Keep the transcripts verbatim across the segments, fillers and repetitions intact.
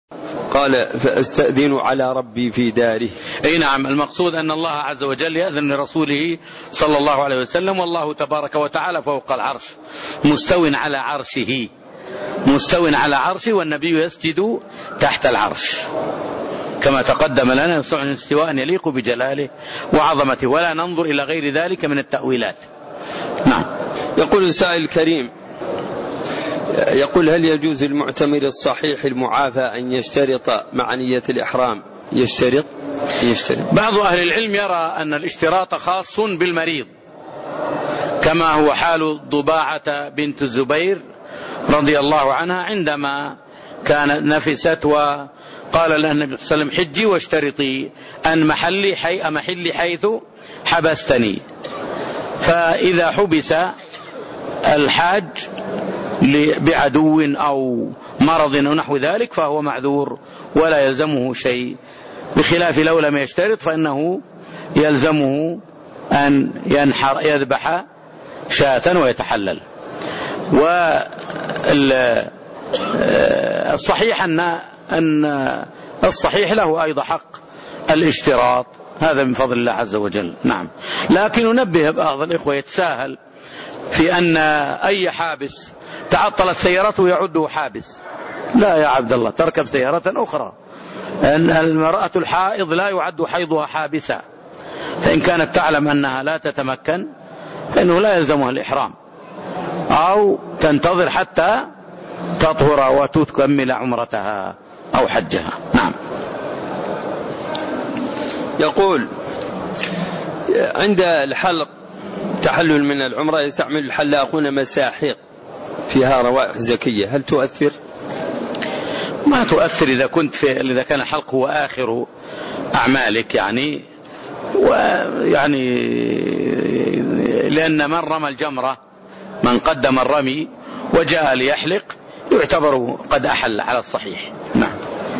قال فأستأذن على ربي في داره. أي نعم، المقصود أن الله عز وجل يأذن لرسوله صلى الله عليه وسلم، والله تبارك وتعالى فوق العرش مستو على عرشه، مستو على عرشه، والنبي يسجد تحت العرش كما تقدم لنا، استواء يليق بجلاله وعظمته، ولا ننظر إلى غير ذلك من التأويلات. نعم. يقول السائل الكريم، يقول هل يجوز للمعتمر الصحيح المعافى أن يشترط مع نية الإحرام؟ يشترط يشترط بعض أهل العلم يرى أن الاشتراط خاص بالمريض، كما هو حال ضباعة بنت الزبير رضي الله عنها عندما كانت نفست وقال لها النبي صلى الله عليه وسلم حجي واشترطي أن محلي حي محلي حيث حبستني. فإذا حبس الحاج بعدو أو مرض أو نحو ذلك فهو معذور ولا يلزمه شيء، بخلاف لو لم يشترط فإنه يلزمه أن ينحر يذبح شاة ويتحلل. والصحيح أن أن الصحيح له أيضا حق الاشتراط، هذا من فضل الله عز وجل. نعم. لكن ننبه بعض الإخوة يتساهل في أن أي حابس تعطلت سيارته يعده حابس. لا يا عبد الله، تركب سيارة أخرى. أن المرأة الحائض لا يعد حيضها حابسة، فإن كانت تعلم أنها لا تتمكن فإنه لا يلزمها الإحرام، أو تنتظر حتى تطهر وتكمل عمرتها أو حجها. نعم. يقول عند الحلق تحلل من العمرة يستعمل الحلاقون مساحيق فيها روائح زكية، هل تؤثر؟ ما تؤثر إذا كنت في إذا كان الحلق هو آخر أعمالك، يعني ويعني لأن من رمى الجمرة من قدم الرمي وجاء ليحلق يعتبر قد أحل على الصحيح. نعم.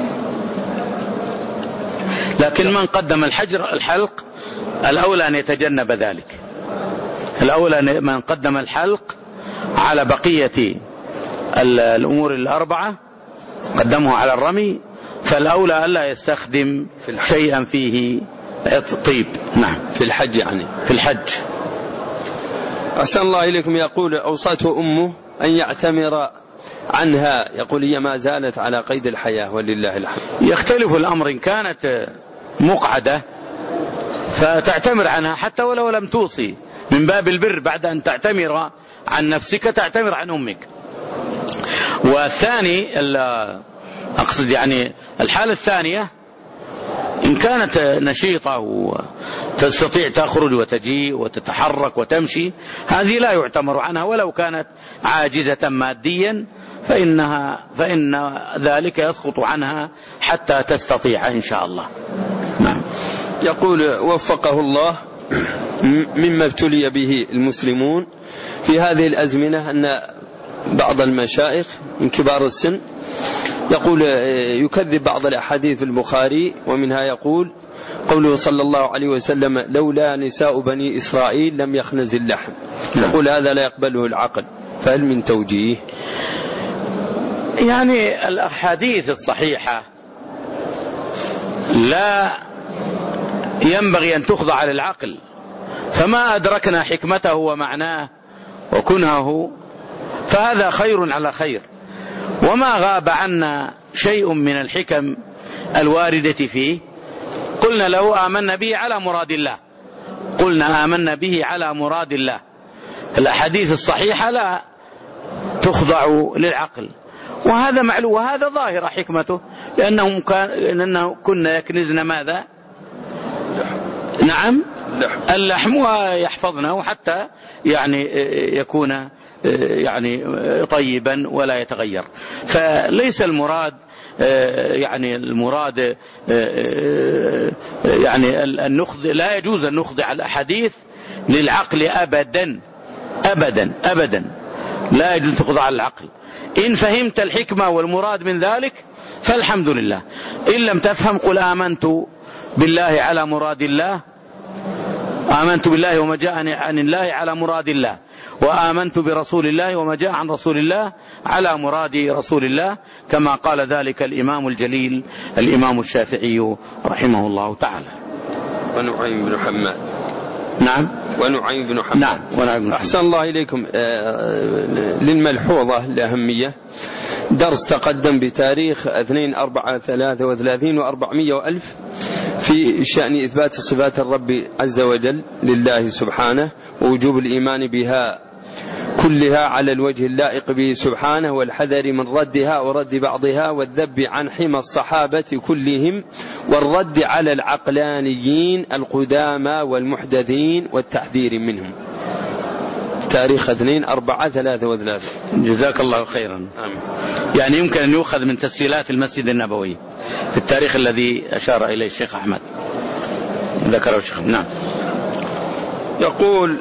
لكن من قدم الحجر الحلق الأولى أن يتجنب ذلك، الأولى من قدم الحلق على بقية الأمور الأربعة قدمه على الرمي، فالأولى ألا يستخدم شيئا فيه طيب. نعم. في الحج يعني في الحج. أحسن الله إليكم. يقول أوصته أمه أن يعتمر عنها، يقول هي ما زالت على قيد الحياة ولله الحمد. يختلف الأمر، إن كانت مقعدة فتعتمر عنها حتى ولو لم توصي، من باب البر بعد أن تعتمر عن نفسك تعتمر عن أمك. والثاني أقصد يعني الحالة الثانية إن كانت نشيطة وتستطيع تخرج وتجيء وتتحرك وتمشي، هذه لا يعتمر عنها ولو كانت عاجزة ماديا، فإنها فإن ذلك يسقط عنها حتى تستطيع إن شاء الله. نعم. يقول وفقه الله، مما ابتلي به المسلمون في هذه الأزمنة أن بعض المشايخ من كبار السن يقول يكذب بعض الأحاديث البخاري، ومنها يقول قوله صلى الله عليه وسلم لولا نساء بني إسرائيل لم يخنز اللحم. يقول هذا لا يقبله العقل، فهل من توجيه؟ يعني الأحاديث الصحيحة لا ينبغي أن تخضع للعقل، فما أدركنا حكمته ومعناه وكنهه فهذا خير على خير، وما غاب عنا شيء من الحكم الواردة فيه قلنا له آمنا به على مراد الله، قلنا آمنا به على مراد الله. الأحاديث الصحيحة لا تخضع للعقل، وهذا معلوم، وهذا ظاهر حكمته، لأنهم كان لأنه كنا يكنزن ماذا؟ نعم اللحم، ويحفظنه حتى يعني يكون يعني طيبا ولا يتغير. فليس المراد يعني المراد يعني النخض، لا يجوز أن نخضع الأحاديث للعقل أبدا أبدا أبدا، لا يجوز تخضع للعقل. إن فهمت الحكمة والمراد من ذلك فالحمد لله، إن لم تفهم قل آمنت بالله على مراد الله، آمنت بالله وما جاءني عن الله على مراد الله، وآمنت برسول الله وما جاء عن رسول الله على مراد رسول الله، كما قال ذلك الإمام الجليل الإمام الشافعي رحمه الله تعالى. ونعيم بن حماد. نعم. ونعيم بن حماد. نعم. ونعيم بن حماد. أحسن الله إليكم. للملحوظة الأهمية درس تقدم بتاريخ اثنين أربعة ثلاثة وثلاثين وأربعمائة وألف في شأن إثبات صفات الرب عز وجل لله سبحانه ووجوب الإيمان بها كلها على الوجه اللائق به سبحانه، والحذر من ردها ورد بعضها، والذب عن حمى الصحابة كلهم، والرد على العقلانيين القدامى والمحدثين والتحذير منهم. تاريخ اثنين أربعة ثلاثة وثلاثة. جزاك الله خيرا. آمين. يعني يمكن أن يؤخذ من تسجيلات المسجد النبوي في التاريخ الذي أشار إليه الشيخ أحمد ذكره الشيخ. نعم. يقول: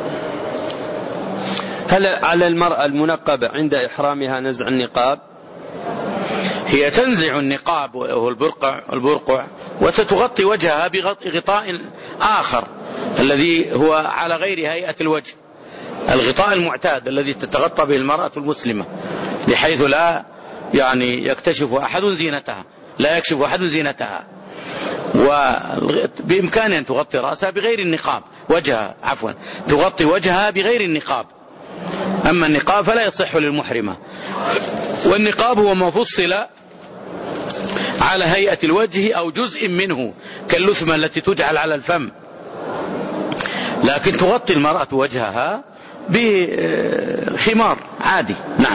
هل على المرأة المنقبة عند إحرامها نزع النقاب؟ هي تنزع النقاب وهو البرقع, البرقع وتتغطي وجهها بغطاء آخر الذي هو على غير هيئة الوجه، الغطاء المعتاد الذي تتغطى به المرأة المسلمة، بحيث لا يعني يكتشف أحد زينتها، لا يكشف أحد زينتها، وبإمكانها أن تغطي رأسها بغير النقاب، وجهها عفوا تغطي وجهها بغير النقاب. أما النقاب فلا يصح للمحرمة، والنقاب هو ما فصل على هيئة الوجه أو جزء منه كاللثمة التي تجعل على الفم، لكن تغطي المرأة وجهها بخمار عادي. نعم.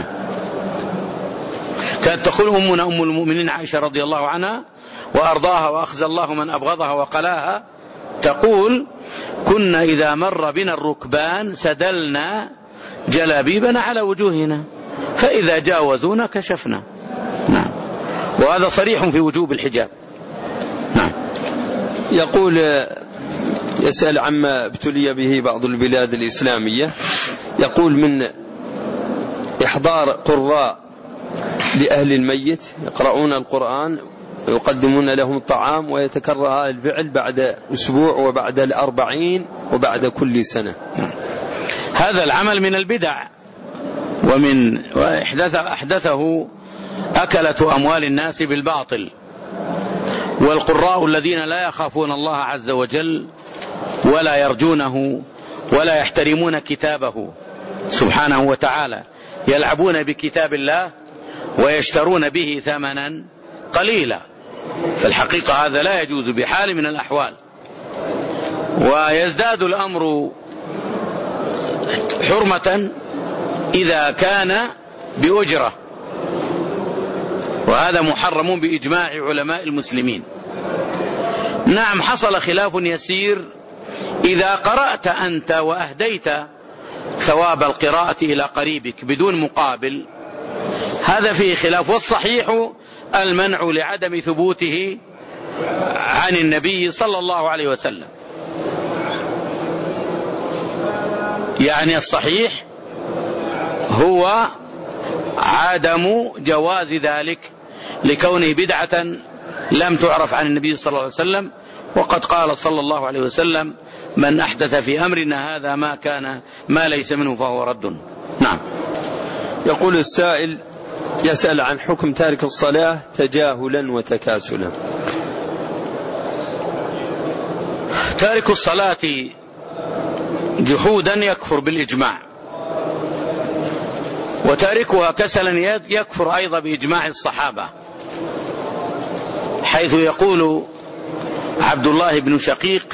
كانت تقول أمنا أم المؤمنين عائشة رضي الله عنها وأرضاها وأخزى الله من أبغضها وقلاها، تقول: كنا إذا مر بنا الركبان سدلنا جلابيبنا على وجوهنا فإذا جاوزونا كشفنا. نعم. وهذا صريح في وجوب الحجاب. نعم. يقول: يسأل عما ابتلي به بعض البلاد الإسلامية، يقول: من إحضار قراء لأهل الميت يقرؤون القرآن ويقدمون لهم الطعام، ويتكرر هذا الفعل بعد أسبوع وبعد الأربعين وبعد كل سنة. هذا العمل من البدع، ومن أحدثه أكلة أموال الناس بالباطل، والقراء الذين لا يخافون الله عز وجل ولا يرجونه ولا يحترمون كتابه سبحانه وتعالى يلعبون بكتاب الله ويشترون به ثمنا قليلا، فالحقيقة هذا لا يجوز بحال من الأحوال. ويزداد الأمر حرمة إذا كان بأجرة، وهذا محرم بإجماع علماء المسلمين. نعم، حصل خلاف يسير إذا قرأت أنت وأهديت ثواب القراءة إلى قريبك بدون مقابل، هذا فيه خلاف، والصحيح المنع لعدم ثبوته عن النبي صلى الله عليه وسلم. يعني الصحيح هو عدم جواز ذلك لكونه بدعة لم تعرف عن النبي صلى الله عليه وسلم، وقد قال صلى الله عليه وسلم: من أحدث في أمرنا هذا ما كان ما ليس منه فهو رد. نعم. يقول السائل: يسأل عن حكم تارك الصلاة تجاهلا وتكاسلا. تارك الصلاة جحودا يكفر بالإجماع، وتاركها كسلا يكفر أيضا بإجماع الصحابة، حيث يقول عبد الله بن شقيق: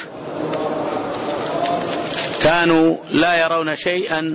كانوا لا يرون شيئا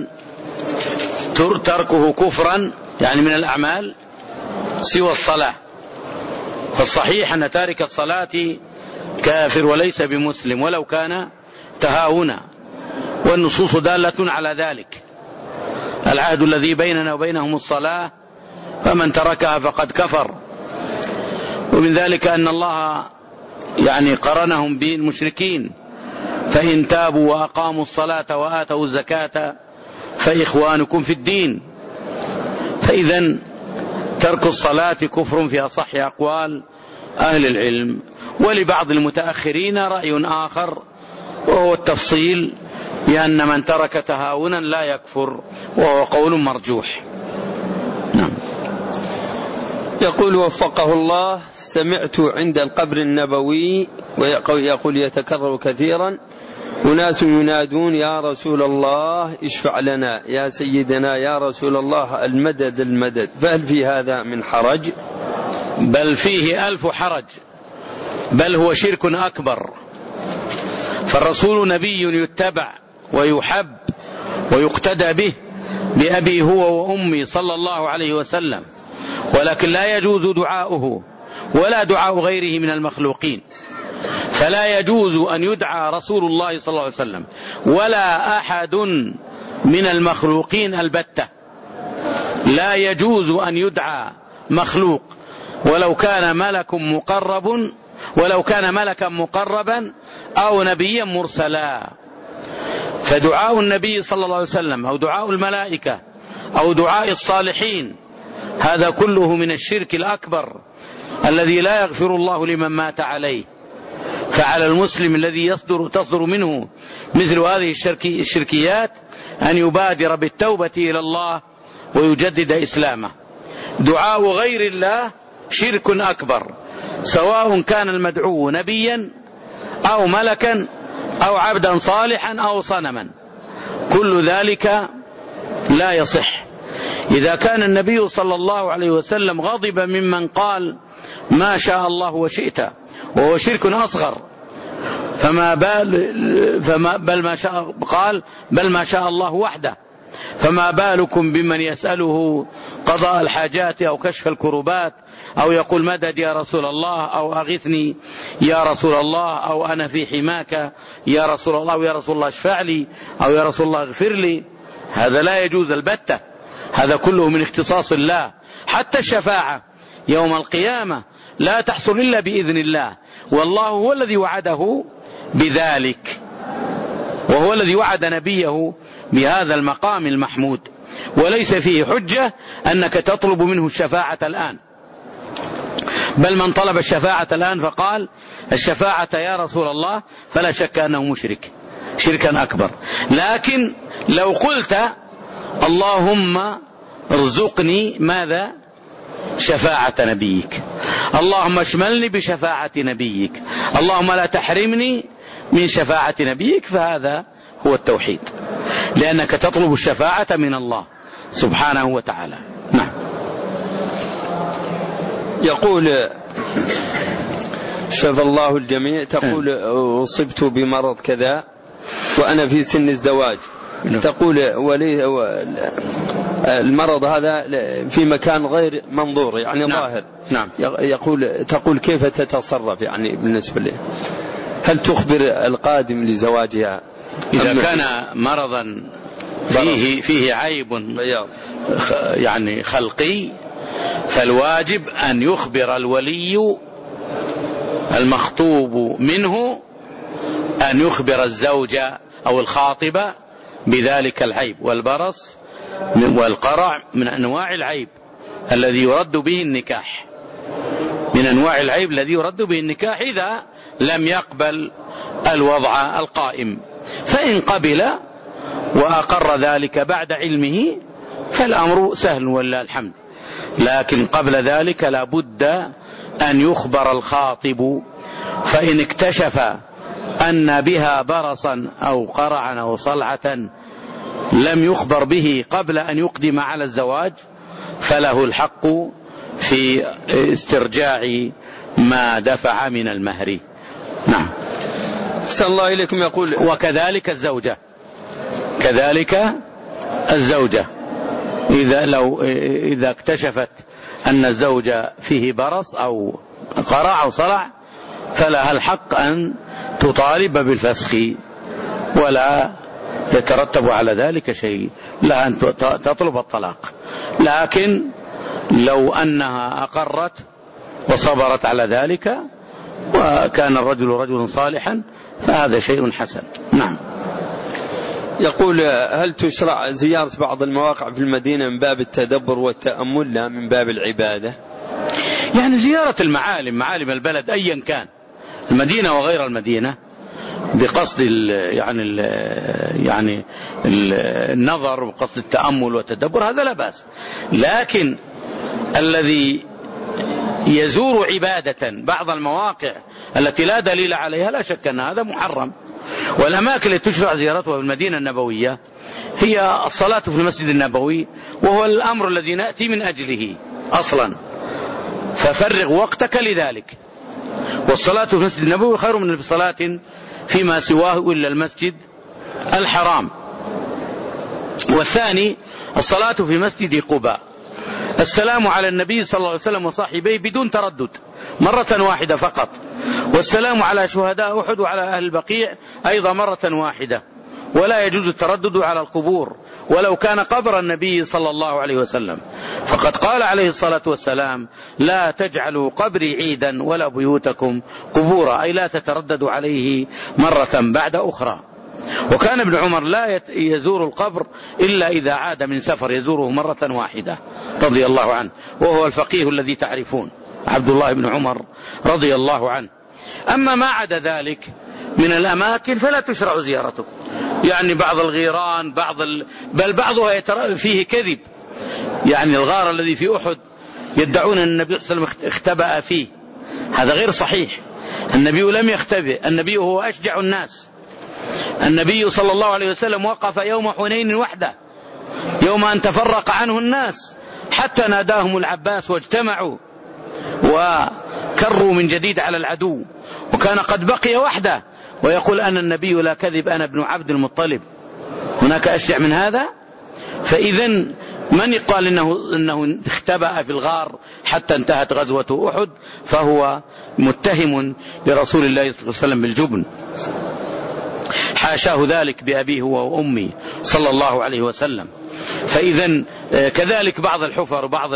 تركه كفرا يعني من الأعمال سوى الصلاة. فالصحيح أن تارك الصلاة كافر وليس بمسلم ولو كان تهاونا، والنصوص دالة على ذلك. العهد الذي بيننا وبينهم الصلاة فمن تركها فقد كفر. ومن ذلك أن الله يعني قرنهم بالمشركين: فإن تابوا وأقاموا الصلاة وآتوا الزكاة فإخوانكم في الدين. فإذا ترك الصلاة كفر في أصح أقوال أهل العلم. ولبعض المتأخرين رأي آخر وهو التفصيل لأن من ترك تهاونا لا يكفر، وهو قول مرجوح. نعم. يقول وفقه الله: سمعت عند القبر النبوي ويقول يتكرر كثيرا: أناس ينادون يا رسول الله اشفع لنا، يا سيدنا يا رسول الله المدد المدد، فهل في هذا من حرج؟ بل فيه ألف حرج، بل هو شرك أكبر. فالرسول نبي يتبع ويحب ويقتدى به بأبي هو وأمي صلى الله عليه وسلم، ولكن لا يجوز دعاؤه ولا دعاء غيره من المخلوقين. فلا يجوز أن يدعى رسول الله صلى الله عليه وسلم ولا أحد من المخلوقين البتة. لا يجوز أن يدعى مخلوق ولو كان ملك مقرب ولو كان ملكا مقربا أو نبيا مرسلا. فدعاء النبي صلى الله عليه وسلم أو دعاء الملائكة أو دعاء الصالحين هذا كله من الشرك الأكبر الذي لا يغفر الله لمن مات عليه. فعلى المسلم الذي يصدر تصدر منه مثل هذه الشركيات أن يبادر بالتوبة إلى الله ويجدد إسلامه. دعاء غير الله شرك أكبر، سواء كان المدعو نبيا أو ملكا أو عبدا صالحا أو صنما، كل ذلك لا يصح. إذا كان النبي صلى الله عليه وسلم غضب ممن قال ما شاء الله وشئت وهو شرك أصغر، فما بال فما بل ما شاء قال بل ما شاء الله وحده، فما بالكم بمن يسأله قضاء الحاجات أو كشف الكربات أو يقول مدد يا رسول الله أو أغثني يا رسول الله أو أنا في حماك يا رسول الله أو يا رسول الله اشفع لي أو يا رسول الله اغفر لي. هذا لا يجوز البتة، هذا كله من اختصاص الله. حتى الشفاعة يوم القيامة لا تحصل إلا بإذن الله، والله هو الذي وعده بذلك، وهو الذي وعد نبيه بهذا المقام المحمود. وليس فيه حجة أنك تطلب منه الشفاعة الآن، بل من طلب الشفاعة الآن فقال الشفاعة يا رسول الله فلا شك أنه مشرك شركا أكبر. لكن لو قلت اللهم ارزقني ماذا؟ شفاعة نبيك، اللهم اشملني بشفاعة نبيك، اللهم لا تحرمني من شفاعة نبيك، فهذا هو التوحيد، لأنك تطلب الشفاعة من الله سبحانه وتعالى. نعم. يقول شفى الله الجميع، تقول أصبت بمرض كذا وأنا في سن الزواج، تقول ولي المرض هذا في مكان غير منظور يعني نعم. ظاهر. نعم. يقول تقول كيف تتصرف يعني بالنسبة لي؟ هل تخبر القادم لزواجها؟ إذا كان مرضا فيه فيه عيب يعني خلقي، فالواجب أن يخبر الولي المخطوب منه، أن يخبر الزوجة أو الخاطبة بذلك العيب. والبرص والقرع من أنواع العيب الذي يرد به النكاح، من أنواع العيب الذي يرد به النكاح إذا لم يقبل الوضع القائم. فإن قبل وأقر ذلك بعد علمه فالأمر سهل ولله الحمد، لكن قبل ذلك لا بد أن يخبر الخاطب. فإن اكتشف أن بها برصا أو قرعا أو صلعة لم يخبر به قبل أن يقدم على الزواج فله الحق في استرجاع ما دفع من المهر. نعم. أحسن الله إليكم. يقول وكذلك الزوجة، كذلك الزوجة إذا لو إذا اكتشفت أن الزوج فيه برص أو قرع أو صلع فلها الحق أن تطالب بالفسخ ولا يترتب على ذلك شيء، لا أن تطلب الطلاق. لكن لو أنها أقرت وصبرت على ذلك وكان الرجل رجلا صالحا فهذا شيء حسن. نعم. يقول هل تشرع زيارة بعض المواقع في المدينة من باب التدبر والتأمل لا من باب العبادة؟ يعني زيارة المعالم، معالم البلد أيا كان، المدينة وغير المدينة، بقصد ال يعني ال يعني ال النظر وقصد التأمل والتدبر هذا لا بأس. لكن الذي يزور عبادة بعض المواقع التي لا دليل عليها لا شك أن هذا محرم. والأماكن التي تشرع زيارتها في المدينة النبوية هي الصلاة في المسجد النبوي، وهو الأمر الذي نأتي من أجله أصلا، ففرغ وقتك لذلك. والصلاة في المسجد النبوي خير من صلاة فيما سواه إلا المسجد الحرام. والثاني الصلاة في مسجد قباء، السلام على النبي صلى الله عليه وسلم وصاحبيه بدون تردد مرة واحدة فقط، والسلام على شهداء أحد وعلى أهل البقيع أيضا مرة واحدة، ولا يجوز التردد على القبور ولو كان قبر النبي صلى الله عليه وسلم، فقد قال عليه الصلاة والسلام: لا تجعلوا قبري عيدا ولا بيوتكم قبورا، أي لا تترددوا عليه مرة بعد أخرى. وكان ابن عمر لا يزور القبر إلا إذا عاد من سفر، يزوره مرة واحدة رضي الله عنه، وهو الفقيه الذي تعرفون عبد الله بن عمر رضي الله عنه. أما ما عدا ذلك من الأماكن فلا تشرع زيارته، يعني بعض الغيران بعض ال... بل بعضها فيه كذب، يعني الغار الذي في أحد يدعون أن النبي صلى الله عليه وسلم اختبأ فيه، هذا غير صحيح. النبي لم يختبئ، النبي هو أشجع الناس. النبي صلى الله عليه وسلم وقف يوم حنين وحده، يوم أن تفرق عنه الناس حتى ناداهم العباس واجتمعوا وكروا من جديد على العدو، وكان قد بقي وحده ويقول: أنا النبي لا كذب، أنا ابن عبد المطلب. هناك أشجع من هذا؟ فإذا من يقال إنه, إنه اختبأ في الغار حتى انتهت غزوة أحد فهو متهم لرسول الله صلى الله عليه وسلم بالجبن، حاشاه ذلك بأبيه وأمي صلى الله عليه وسلم. فإذا كذلك بعض الحفر وبعض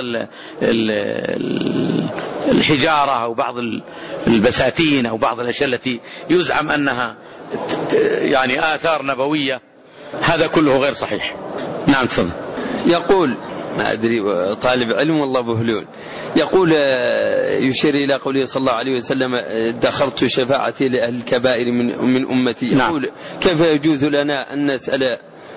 الحجارة أو بعض البساتين أو بعض الأشياء التي يزعم أنها يعني آثار نبوية، هذا كله غير صحيح. نعم تفضل. يقول ما أدري طالب علم والله بهلول، يقول يشير إلى قوله صلى الله عليه وسلم: ادخرت شفاعتي لأهل الكبائر من, من أمتي. يقول: نعم. كيف يجوز لنا أن نسأل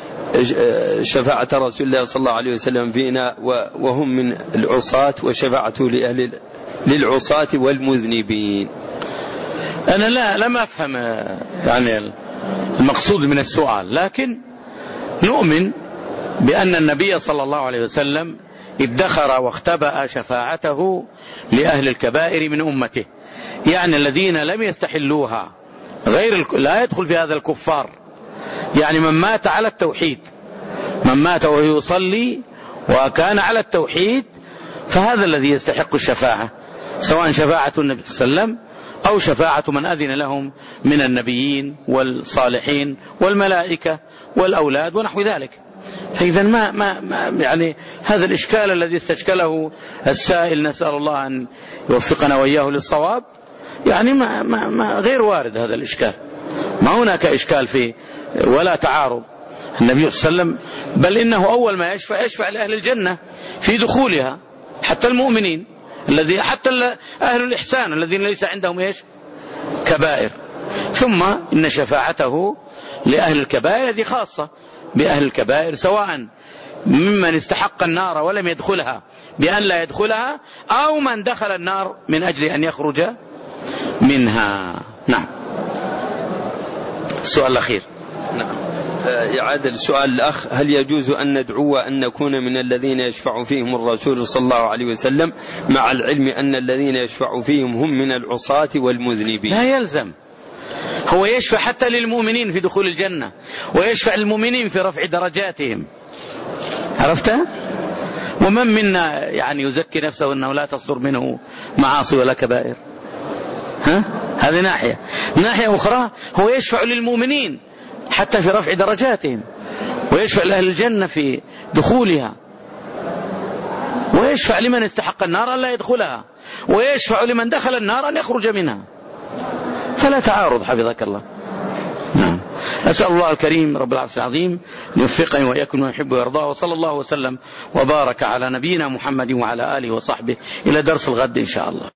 شفاعة رسول الله صلى الله عليه وسلم فينا وهم من العصاة، وشفاعته لأهل للعصاة والمذنبين؟ أنا لا لم أفهم يعني المقصود من السؤال، لكن نؤمن بأن النبي صلى الله عليه وسلم ادخر واختبأ شفاعته لأهل الكبائر من أمته، يعني الذين لم يستحلوها، غير لا يدخل في هذا الكفار، يعني من مات على التوحيد، من مات وهو يصلي وكان على التوحيد، فهذا الذي يستحق الشفاعة، سواء شفاعة النبي صلى الله عليه وسلم أو شفاعة من أذن لهم من النبيين والصالحين والملائكة والأولاد ونحو ذلك. فإذا ما, ما, ما يعني هذا الإشكال الذي استشكله السائل، نسأل الله أن يوفقنا وإياه للصواب، يعني ما, ما, ما غير وارد هذا الإشكال، ما هناك إشكال فيه ولا تعارض. النبي صلى الله عليه وسلم بل إنه أول ما يشفع يشفع لأهل الجنة في دخولها، حتى المؤمنين الذي حتى أهل الإحسان الذين ليس عندهم إيش كبائر، ثم إن شفاعته لأهل الكبائر هذه خاصة بأهل الكبائر، سواء ممن استحق النار ولم يدخلها بأن لا يدخلها، أو من دخل النار من أجل أن يخرج منها. نعم. السؤال الأخير. نعم. إعادة السؤال الأخ: هل يجوز أن ندعو أن نكون من الذين يشفع فيهم الرسول صلى الله عليه وسلم، مع العلم أن الذين يشفع فيهم هم من العصاة والمذنبين؟ لا يلزم، هو يشفع حتى للمؤمنين في دخول الجنة، ويشفع للمؤمنين في رفع درجاتهم، عرفت؟ ومن منا يعني يزكي نفسه أنه لا تصدر منه معاصي ولا كبائر؟ ها؟ هذه ناحية. ناحية أخرى هو يشفع للمؤمنين حتى في رفع درجاتهم، ويشفع لأهل الجنة في دخولها، ويشفع لمن استحق النار أن لا يدخلها، ويشفع لمن دخل النار أن يخرج منها، فلا تعارض حفظك الله. نعم. أسأل الله الكريم رب العرش العظيم أن يوفقني وإياكم ويحب ويرضاه، وصلى الله وسلم وبارك على نبينا محمد وعلى آله وصحبه، إلى درس الغد إن شاء الله.